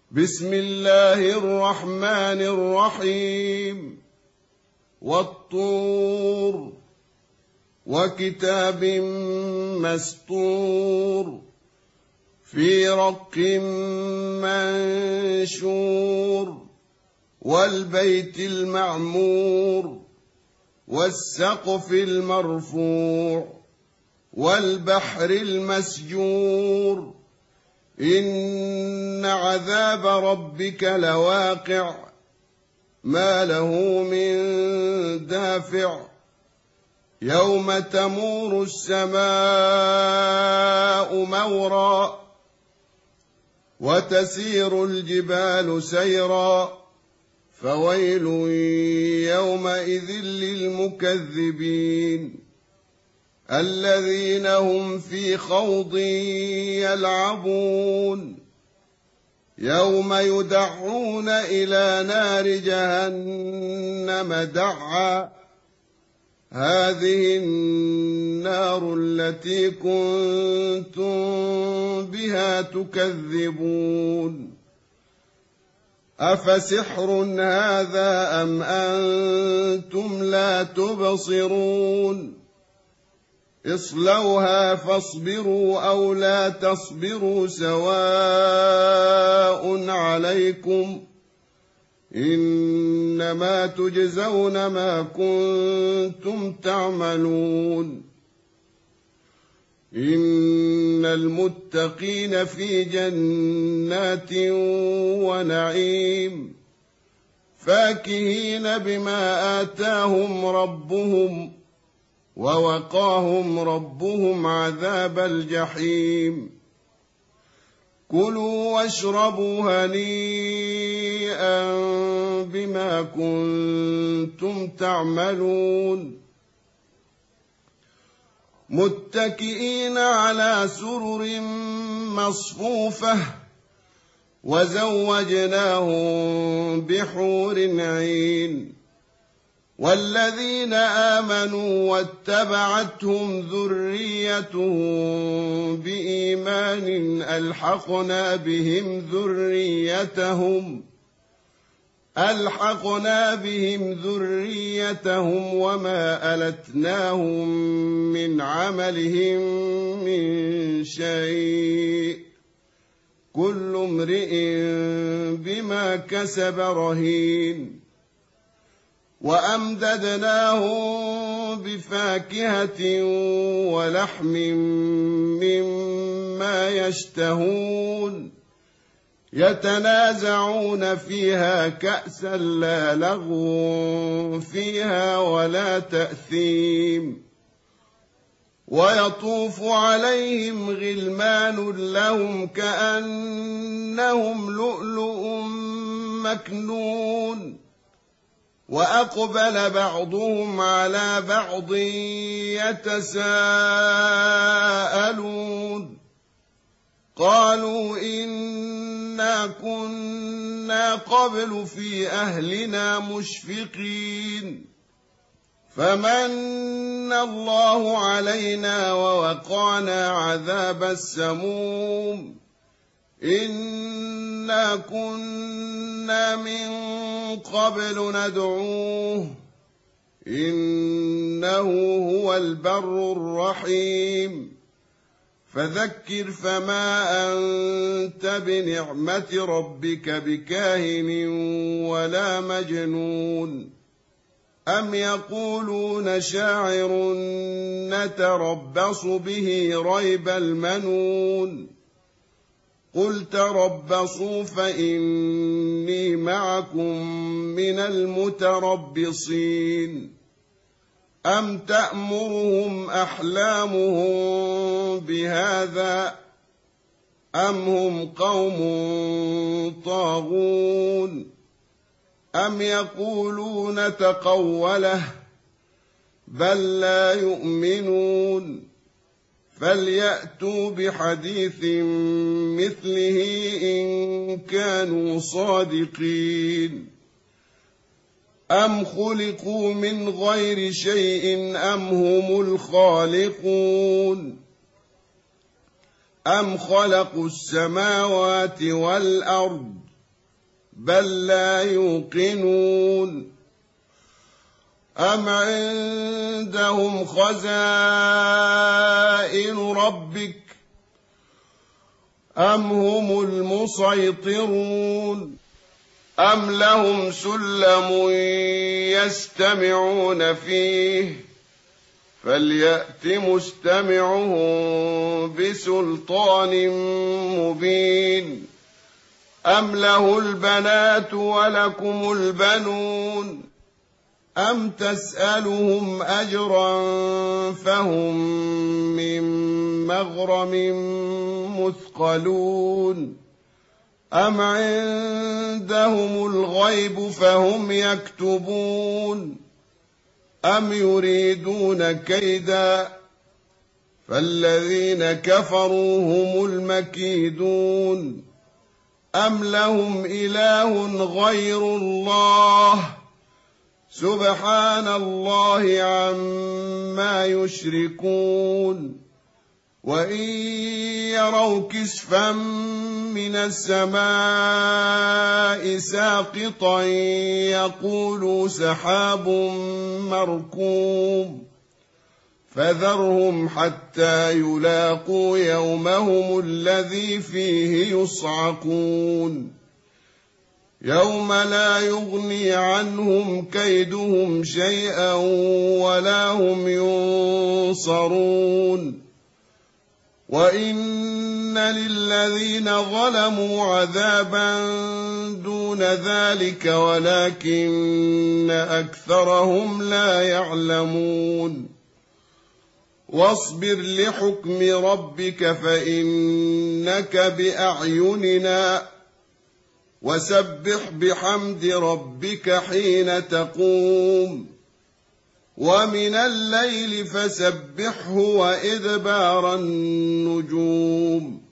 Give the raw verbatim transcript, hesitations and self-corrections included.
بسم الله الرحمن الرحيم والطور وكتاب مسطور في رق منشور والبيت المعمور والسقف المرفوع والبحر المسجور إن عذاب ربك لواقع ما له من دافع يوم تمور السماء مورا وتسير الجبال سيرا فويل يومئذ للمكذبين الذين هم في خوض يلعبون يوم يدعون إلى نار جهنم دعا هذه النار التي كنتم بها تكذبون أفسحر هذا أم أنتم لا تبصرون اصلوها فاصبروا أو لا تصبروا سواء عليكم إنما تجزون ما كنتم تعملون إن المتقين في جنات ونعيم فاكهين بما آتاهم ربهم ووقاهم ربهم عذاب الجحيم كلوا واشربوا هنيئا بما كنتم تعملون متكئين على سرر مصفوفة وزوجناهم بحور عين والذين آمنوا واتبعتهم ذريتهم بإيمان ألحقنا بهم ذريتهم ألحقنا بهم ذريتهم وما ألتناهم من عملهم من شيء كل امرئ بما كسب رهين وأمددناهم بفاكهة ولحم مما يشتهون يتنازعون فيها كأسا لا لغو فيها ولا تأثيم ويطوف عليهم غلمان لهم كأنهم لؤلؤ مكنون وأقبل بعضهم على بعض يتساءلون قالوا إنا كنا قبل في أهلنا مشفقين فمن الله علينا ووقانا عذاب السموم إنا كنا من قبل ندعوه إنه هو البر الرحيم فذكر فما أنت بنعمة ربك بكاهن ولا مجنون أم يقولون شاعر نتربص به ريب المنون قل تربصوا فإني معكم من المتربصين أم تأمرهم أحلامهم بهذا أم هم قوم طاغون أم يقولون تقوله بل لا يؤمنون فليأتوا بحديث مثله إن كانوا صادقين أم خلقوا من غير شيء أم هم الخالقون أم خلقوا السماوات والأرض بل لا يوقنون أم عندهم خزائن ربك أم هم المسيطرون أم لهم سلم يستمعون فيه فليأت مستمعهم بسلطان مبين أم له البنات ولكم البنون أم تسألهم أجرا فهم من مغرم مثقلون أم عندهم الغيب فهم يكتبون أم يريدون كيدا فالذين كفروا هم المكيدون أم لهم إله غير الله سبحان الله عما يشركون وإن يروا كسفا من السماء ساقطا يقولوا سحاب مركوم فذرهم حتى يلاقوا يومهم الذي فيه يصعقون يوم لا يغني عنهم كيدهم شيئا ولا هم ينصرون وإن للذين ظلموا عذابا دون ذلك ولكن أكثرهم لا يعلمون واصبر لحكم ربك فإنك بأعيننا وسبح بحمد ربك حين تقوم ومن الليل فسبحه وإدبار النجوم